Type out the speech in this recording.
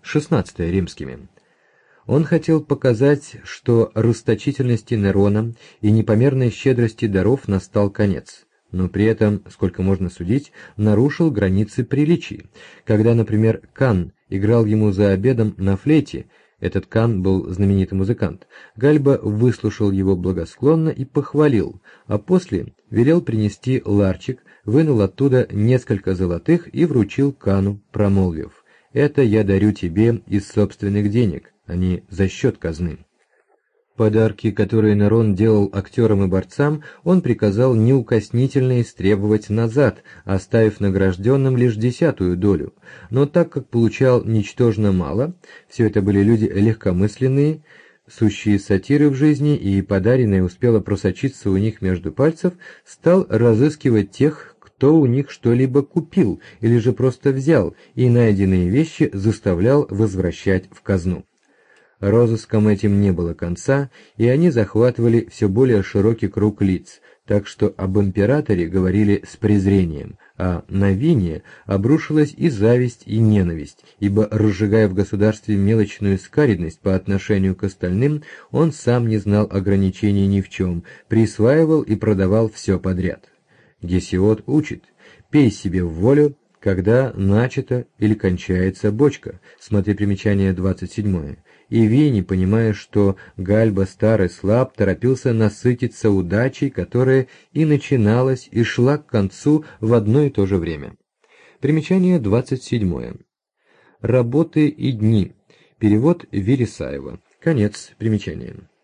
XVI римскими. Он хотел показать, что расточительности Нерона и непомерной щедрости даров настал конец, но при этом, сколько можно судить, нарушил границы приличий. Когда, например, Кан играл ему за обедом на флейте, этот Кан был знаменитый музыкант, Гальба выслушал его благосклонно и похвалил, а после велел принести ларчик, вынул оттуда несколько золотых и вручил Кану, промолвив: «Это я дарю тебе из собственных денег, а не за счет казны». Подарки, которые Нерон делал актерам и борцам, он приказал неукоснительно истребовать назад, оставив награжденным лишь 10-ю долю. Но так как получал ничтожно мало, все это были люди легкомысленные, сущие сатиры в жизни, и подаренное успело просочиться у них между пальцев, стал разыскивать тех, кто у них что-либо купил или же просто взял, и найденные вещи заставлял возвращать в казну. Розыскам этим не было конца, и они захватывали все более широкий круг лиц, так что об императоре говорили с презрением, а на Вине обрушилась и зависть, и ненависть, ибо, разжигая в государстве мелочную скаредность по отношению к остальным, он сам не знал ограничений ни в чем, присваивал и продавал все подряд. Гесиод учит: «Пей себе в волю, когда начата или кончается бочка», смотри примечание 27. И Вини, понимая, что Гальба старый слаб, торопился насытиться удачей, которая и начиналась, и шла к концу в одно и то же время. Примечание 27. Работы и дни. Перевод Вересаева. Конец примечания.